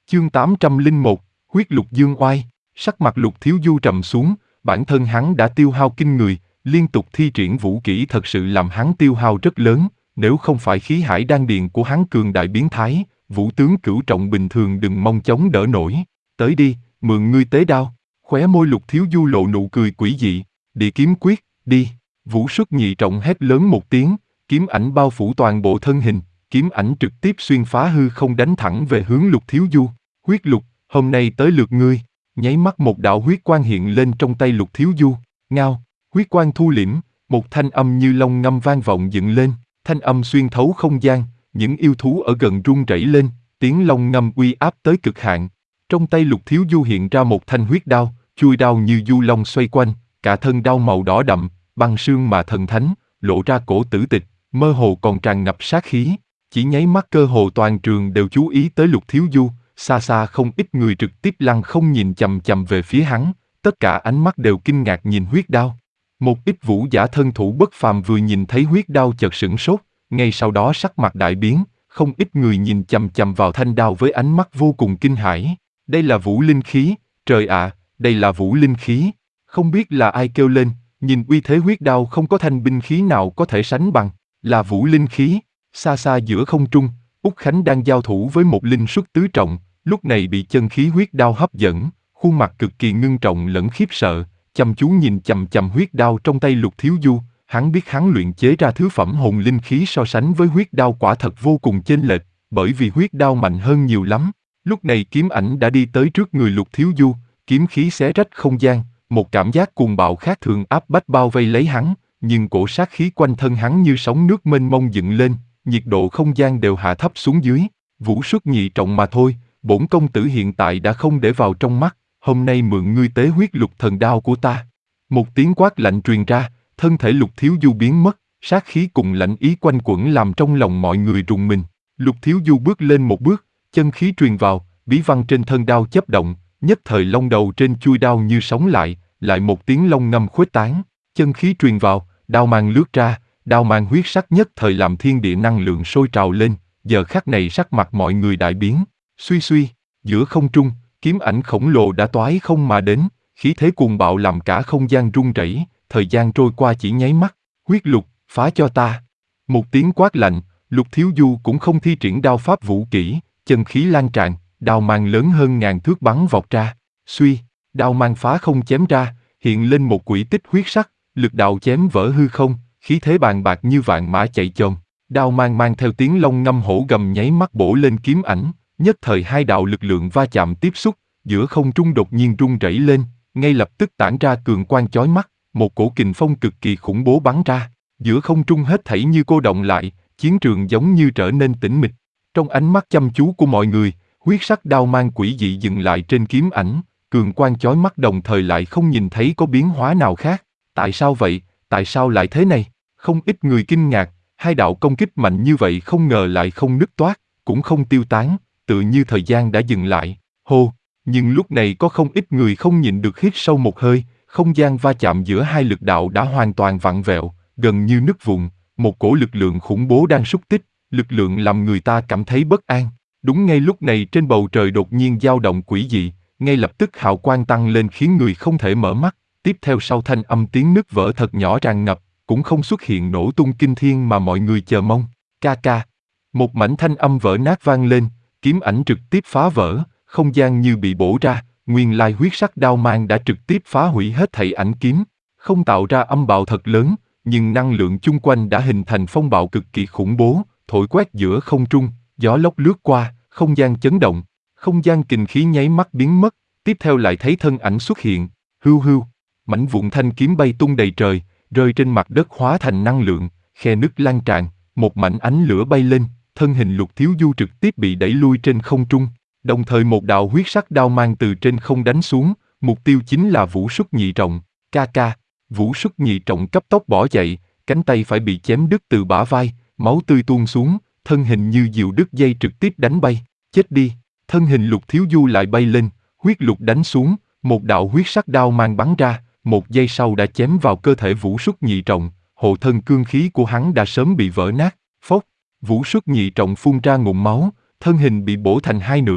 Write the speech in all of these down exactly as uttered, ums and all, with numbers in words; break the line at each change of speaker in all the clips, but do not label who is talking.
Chương tám trăm lẻ một, huyết lục dương oai. Sắc mặt Lục Thiếu Du trầm xuống, bản thân hắn đã tiêu hao kinh người, liên tục thi triển vũ kỹ thật sự làm hắn tiêu hao rất lớn, nếu không phải khí hải đan điền của hắn cường đại biến thái, vũ tướng cửu trọng bình thường đừng mong chống đỡ nổi. Tới đi, mượn ngươi tế đao. Khóe môi Lục Thiếu Du lộ nụ cười quỷ dị. Địa kiếm quyết, đi. Vũ xuất nhị trọng hét lớn một tiếng, kiếm ảnh bao phủ toàn bộ thân hình, kiếm ảnh trực tiếp xuyên phá hư không đánh thẳng về hướng Lục Thiếu Du. Huyết lục, hôm nay tới lượt ngươi. Nháy mắt một đạo huyết quang hiện lên trong tay Lục Thiếu Du. Ngao, huyết quang thu liễm, một thanh âm như long ngâm vang vọng dựng lên, thanh âm xuyên thấu không gian, những yêu thú ở gần run rẩy lên, tiếng long ngâm uy áp tới cực hạn. Trong tay Lục Thiếu Du hiện ra một thanh huyết đao, chuôi đao như du long xoay quanh, cả thân đao màu đỏ đậm, băng sương mà thần thánh, lộ ra cổ tử tịch, mơ hồ còn tràn ngập sát khí. Chỉ nháy mắt cơ hồ toàn trường đều chú ý tới Lục Thiếu Du, xa xa không ít người trực tiếp lăng không nhìn chằm chằm về phía hắn, tất cả ánh mắt đều kinh ngạc nhìn huyết đao. Một ít vũ giả thân thủ bất phàm vừa nhìn thấy huyết đao chợt sửng sốt, ngay sau đó sắc mặt đại biến, không ít người nhìn chằm chằm vào thanh đao với ánh mắt vô cùng kinh hãi. Đây là vũ linh khí, trời ạ, à, đây là vũ linh khí. Không biết là ai kêu lên, nhìn uy thế huyết đao không có thanh binh khí nào có thể sánh bằng, là vũ linh khí. Xa xa giữa không trung, Úc Khánh đang giao thủ với một linh xuất tứ trọng, lúc này bị chân khí huyết đao hấp dẫn, khuôn mặt cực kỳ ngưng trọng lẫn khiếp sợ, chăm chú nhìn chằm chằm huyết đao trong tay Lục Thiếu Du. Hắn biết hắn luyện chế ra thứ phẩm hồn linh khí so sánh với huyết đao quả thật vô cùng chênh lệch, bởi vì huyết đao mạnh hơn nhiều lắm. Lúc này kiếm ảnh đã đi tới trước người Lục Thiếu Du, kiếm khí xé rách không gian, một cảm giác cuồng bạo khác thường áp bách bao vây lấy hắn, nhưng cổ sát khí quanh thân hắn như sóng nước mênh mông dựng lên, nhiệt độ không gian đều hạ thấp xuống dưới. Vũ xuất nhị trọng mà thôi, bổn công tử hiện tại đã không để vào trong mắt, hôm nay mượn ngươi tế huyết lục thần đao của ta. Một tiếng quát lạnh truyền ra, thân thể Lục Thiếu Du biến mất, sát khí cùng lạnh ý quanh quẩn làm trong lòng mọi người rùng mình. Lục Thiếu Du bước lên một bước, chân khí truyền vào, bí văn trên thân đao chớp động, nhất thời long đầu trên chuôi đao như sống lại, lại một tiếng long ngâm khuếch tán, chân khí truyền vào, đao mang lướt ra, đao mang huyết sắc nhất thời làm thiên địa năng lượng sôi trào lên, giờ khắc này sắc mặt mọi người đại biến. Suy suy, giữa không trung, kiếm ảnh khổng lồ đã toái không mà đến, khí thế cuồng bạo làm cả không gian rung rẩy, thời gian trôi qua chỉ nháy mắt. Huyết lục, phá cho ta. Một tiếng quát lạnh, Lục Thiếu Du cũng không thi triển đao pháp vũ kỹ, chân khí lan tràn, đao mang lớn hơn ngàn thước bắn vọt ra. Suy, đao mang phá không chém ra, hiện lên một quỹ tích huyết sắc, lực đạo chém vỡ hư không, khí thế bàn bạc như vạn mã chạy chồm. Đao mang mang theo tiếng long ngâm hổ gầm nháy mắt bổ lên kiếm ảnh, nhất thời hai đạo lực lượng va chạm tiếp xúc, giữa không trung đột nhiên rung rẩy lên, ngay lập tức tản ra cường quang chói mắt, một cổ kình phong cực kỳ khủng bố bắn ra, giữa không trung hết thảy như cô động lại, chiến trường giống như trở nên tĩnh mịch. Trong ánh mắt chăm chú của mọi người, huyết sắc đao mang quỷ dị dừng lại trên kiếm ảnh, cường quang chói mắt đồng thời lại không nhìn thấy có biến hóa nào khác. Tại sao vậy? Tại sao lại thế này? Không ít người kinh ngạc, hai đạo công kích mạnh như vậy không ngờ lại không nứt toát, cũng không tiêu tán, tự như thời gian đã dừng lại. Hô! Nhưng lúc này có không ít người không nhịn được hít sâu một hơi, không gian va chạm giữa hai lực đạo đã hoàn toàn vặn vẹo, gần như nứt vụn, một cổ lực lượng khủng bố đang xúc tích, lực lượng làm người ta cảm thấy bất an. Đúng ngay lúc này trên bầu trời đột nhiên dao động quỷ dị, ngay lập tức hào quang tăng lên khiến người không thể mở mắt, tiếp theo sau thanh âm tiếng nứt vỡ thật nhỏ tràn ngập, cũng không xuất hiện nổ tung kinh thiên mà mọi người chờ mong. Ca ca. Một mảnh thanh âm vỡ nát vang lên, kiếm ảnh trực tiếp phá vỡ, không gian như bị bổ ra, nguyên lai huyết sắc đao mang đã trực tiếp phá hủy hết thảy ảnh kiếm, không tạo ra âm bạo thật lớn, nhưng năng lượng chung quanh đã hình thành phong bạo cực kỳ khủng bố, thổi quét giữa không trung, gió lốc lướt qua, không gian chấn động, không gian kình khí nháy mắt biến mất, tiếp theo lại thấy thân ảnh xuất hiện, hưu hưu, mảnh vụn thanh kiếm bay tung đầy trời, rơi trên mặt đất hóa thành năng lượng, khe nứt lan tràn, một mảnh ánh lửa bay lên, thân hình Lục Thiếu Du trực tiếp bị đẩy lui trên không trung, đồng thời một đạo huyết sắc đao mang từ trên không đánh xuống, mục tiêu chính là Vũ Xuất nhị trọng. Ca ca. Vũ Xuất nhị trọng cấp tốc bỏ chạy, cánh tay phải bị chém đứt từ bả vai, máu tươi tuôn xuống, thân hình như diều đứt dây trực tiếp đánh bay. Chết đi. Thân hình Lục Thiếu Du lại bay lên, huyết lục đánh xuống, một đạo huyết sắc đao mang bắn ra, một giây sau đã chém vào cơ thể Vũ Xuất nhị trọng, hộ thân cương khí của hắn đã sớm bị vỡ nát. Phốc. Vũ Xuất nhị trọng phun ra ngụm máu, thân hình bị bổ thành hai nửa,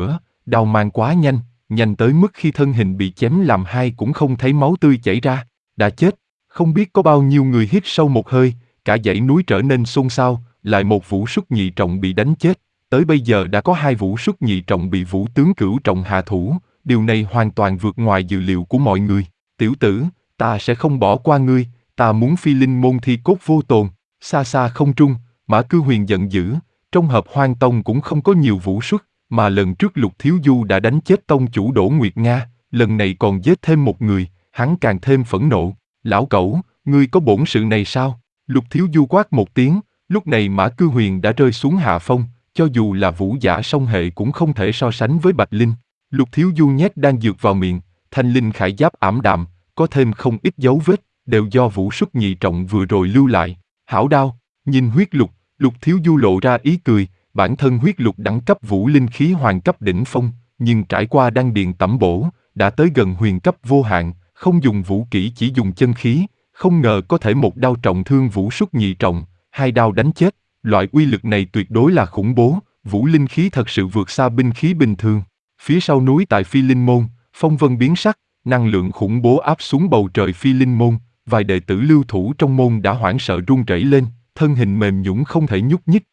đao mang quá nhanh, nhanh tới mức khi thân hình bị chém làm hai cũng không thấy máu tươi chảy ra, đã chết. Không biết có bao nhiêu người hít sâu một hơi, cả dãy núi trở nên xôn xao, lại một vũ súc nhị trọng bị đánh chết. Tới bây giờ đã có hai vũ súc nhị trọng bị vũ tướng cửu trọng hạ thủ, điều này hoàn toàn vượt ngoài dự liệu của mọi người. Tiểu tử, ta sẽ không bỏ qua ngươi, ta muốn phi linh môn thi cốt vô tồn. Xa xa không trung, Mã Cư Huyền giận dữ, trong hợp hoang tông cũng không có nhiều vũ xuất, mà lần trước Lục Thiếu Du đã đánh chết tông chủ Đỗ Nguyệt Nga, lần này còn giết thêm một người, hắn càng thêm phẫn nộ. Lão cẩu, ngươi có bổn sự này sao? Lục Thiếu Du quát một tiếng, lúc này Mã Cư Huyền đã rơi xuống hạ phong, cho dù là vũ giả song hệ cũng không thể so sánh với Bạch Linh. Lục Thiếu Du nhét đan dược vào miệng, thanh linh khải giáp ảm đạm, có thêm không ít dấu vết, đều do vũ xuất nhị trọng vừa rồi lưu lại. Hảo đao, nhìn huyết lục, Lục Thiếu Du lộ ra ý cười, bản thân huyết lục đẳng cấp vũ linh khí hoàng cấp đỉnh phong, nhưng trải qua đan điền tẩm bổ, đã tới gần huyền cấp vô hạn, không dùng vũ kỹ chỉ dùng chân khí, không ngờ có thể một đao trọng thương vũ xuất nhị trọng, hai đao đánh chết, loại uy lực này tuyệt đối là khủng bố, vũ linh khí thật sự vượt xa binh khí bình thường. Phía sau núi tại Phi Linh Môn, phong vân biến sắc, năng lượng khủng bố áp xuống bầu trời Phi Linh Môn, vài đệ tử lưu thủ trong môn đã hoảng sợ run rẩy lên, thân hình mềm nhũn không thể nhúc nhích,